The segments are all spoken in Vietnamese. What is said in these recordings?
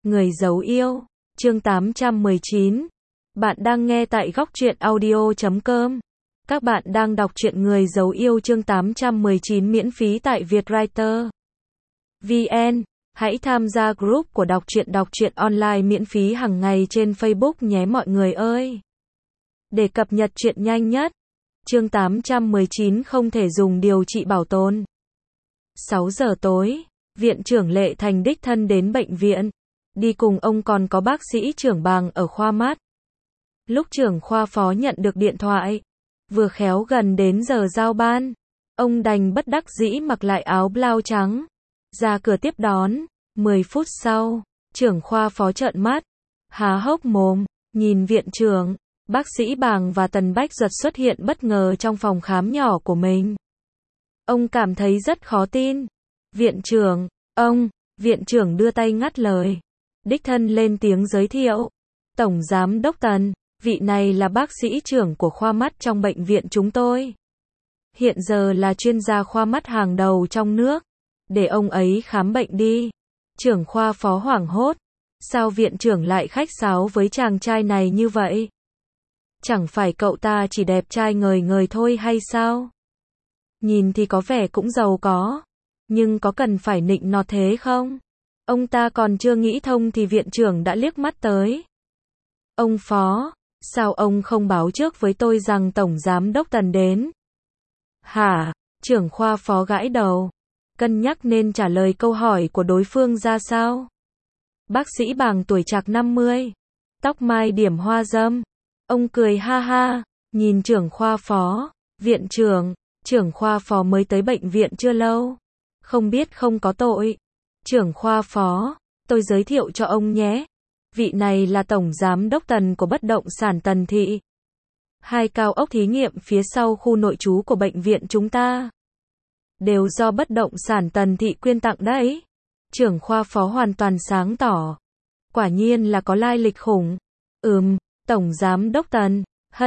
Người giấu yêu, chương 819. Bạn đang nghe tại góc truyện audio.com. Các bạn đang đọc truyện Người giấu yêu chương 819 miễn phí tại Vietwriter VN. Hãy tham gia group của đọc truyện online miễn phí hàng ngày trên Facebook nhé mọi người ơi. Để cập nhật truyện nhanh nhất. Chương 819 không thể dùng điều trị bảo tồn. 6 giờ tối, Viện trưởng Lệ Thành đích thân đến bệnh viện. Đi cùng ông còn có bác sĩ trưởng Bàng ở khoa mắt. Lúc trưởng khoa phó nhận được điện thoại, vừa khéo gần đến giờ giao ban, ông đành bất đắc dĩ mặc lại áo blau trắng, ra cửa tiếp đón. 10 phút sau, trưởng khoa phó trợn mắt, há hốc mồm, nhìn viện trưởng, bác sĩ Bàng và Tần Bách Duật xuất hiện bất ngờ trong phòng khám nhỏ của mình. Ông cảm thấy rất khó tin. Viện trưởng, viện trưởng đưa tay ngắt lời. Đích thân lên tiếng giới thiệu. Tổng giám đốc Tần, vị này là bác sĩ trưởng của khoa mắt trong bệnh viện chúng tôi. Hiện giờ là chuyên gia khoa mắt hàng đầu trong nước. Để ông ấy khám bệnh đi. Trưởng khoa phó hoảng hốt. Sao viện trưởng lại khách sáo với chàng trai này như vậy? Chẳng phải cậu ta chỉ đẹp trai ngời ngời thôi hay sao? Nhìn thì có vẻ cũng giàu có. Nhưng có cần phải nịnh nọt thế không? Ông ta còn chưa nghĩ thông thì viện trưởng đã liếc mắt tới. Ông phó, sao ông không báo trước với tôi rằng Tổng Giám đốc Tần đến? Hả? Trưởng khoa phó gãi đầu. Cân nhắc nên trả lời câu hỏi của đối phương ra sao? Bác sĩ Bàng tuổi trạc 50. Tóc mai điểm hoa râm. Ông cười ha ha, nhìn trưởng khoa phó. Viện trưởng khoa phó mới tới bệnh viện chưa lâu. Không biết không có tội. Trưởng khoa phó, tôi giới thiệu cho ông nhé. Vị này là Tổng Giám đốc Tần của bất động sản Tần Thị. 2 cao ốc thí nghiệm phía sau khu nội trú của bệnh viện chúng ta. Đều do bất động sản Tần Thị quyên tặng đấy. Trưởng khoa phó hoàn toàn sáng tỏ. Quả nhiên là có lai lịch khủng. Tổng Giám đốc Tần,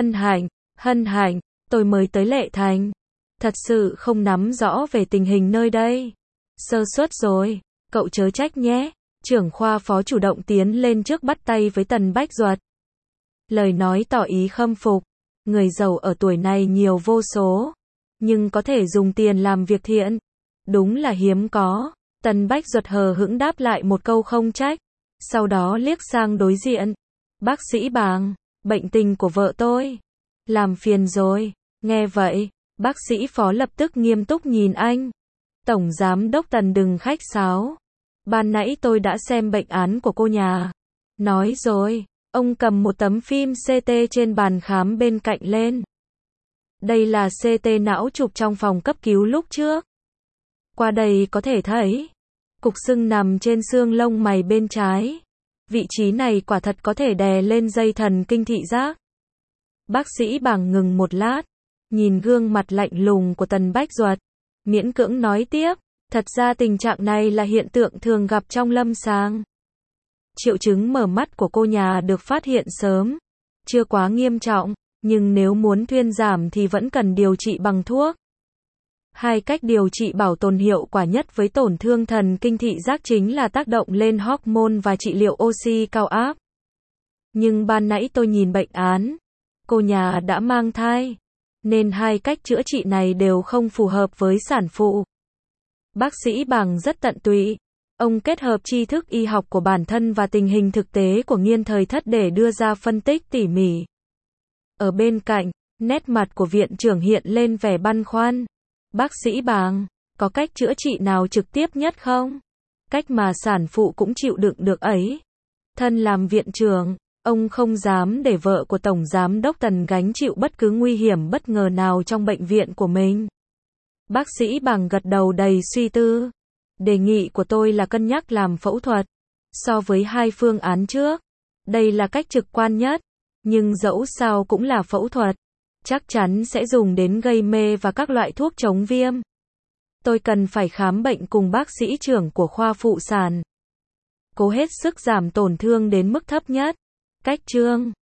hân hạnh, tôi mới tới Lệ Thành. Thật sự không nắm rõ về tình hình nơi đây. Sơ suất rồi, cậu chớ trách nhé. Trưởng khoa phó chủ động tiến lên trước bắt tay với Tần Bách Duật. Lời nói tỏ ý khâm phục. Người giàu ở tuổi này nhiều vô số. Nhưng có thể dùng tiền làm việc thiện. Đúng là hiếm có. Tần Bách Duật hờ hững đáp lại một câu không trách. Sau đó liếc sang đối diện. Bác sĩ Bàng, bệnh tình của vợ tôi. Làm phiền rồi. Nghe vậy, bác sĩ phó lập tức nghiêm túc nhìn anh. Tổng Giám đốc Tần đừng khách sáo. Ban nãy tôi đã xem bệnh án của cô nhà. Nói rồi, ông cầm một tấm phim CT trên bàn khám bên cạnh lên. Đây là CT não chụp trong phòng cấp cứu lúc trước. Qua đây có thể thấy, cục sưng nằm trên xương lông mày bên trái. Vị trí này quả thật có thể đè lên dây thần kinh thị giác. Bác sĩ Bàng ngừng một lát, nhìn gương mặt lạnh lùng của Tần Bách Duật, miễn cưỡng nói tiếp, thật ra tình trạng này là hiện tượng thường gặp trong lâm sàng. Triệu chứng mở mắt của cô nhà được phát hiện sớm, chưa quá nghiêm trọng, nhưng nếu muốn thuyên giảm thì vẫn cần điều trị bằng thuốc. 2 cách điều trị bảo tồn hiệu quả nhất với tổn thương thần kinh thị giác chính là tác động lên hormone và trị liệu oxy cao áp. Nhưng ban nãy tôi nhìn bệnh án, cô nhà đã mang thai, nên 2 cách chữa trị này đều không phù hợp với sản phụ. Bác sĩ Bàng rất tận tụy. Ông kết hợp tri thức y học của bản thân và tình hình thực tế của nghiên thời thất để đưa ra phân tích tỉ mỉ. Ở bên cạnh, nét mặt của viện trưởng hiện lên vẻ băn khoăn. Bác sĩ Bàng, có cách chữa trị nào trực tiếp nhất không? Cách mà sản phụ cũng chịu đựng được ấy. Thân làm viện trưởng, ông không dám để vợ của Tổng Giám đốc Tần gánh chịu bất cứ nguy hiểm bất ngờ nào trong bệnh viện của mình. Bác sĩ Bàng gật đầu đầy suy tư. Đề nghị của tôi là cân nhắc làm phẫu thuật. So với 2 phương án trước, đây là cách trực quan nhất. Nhưng dẫu sao cũng là phẫu thuật. Chắc chắn sẽ dùng đến gây mê và các loại thuốc chống viêm. Tôi cần phải khám bệnh cùng bác sĩ trưởng của khoa phụ sản. Cố hết sức giảm tổn thương đến mức thấp nhất. Cách chương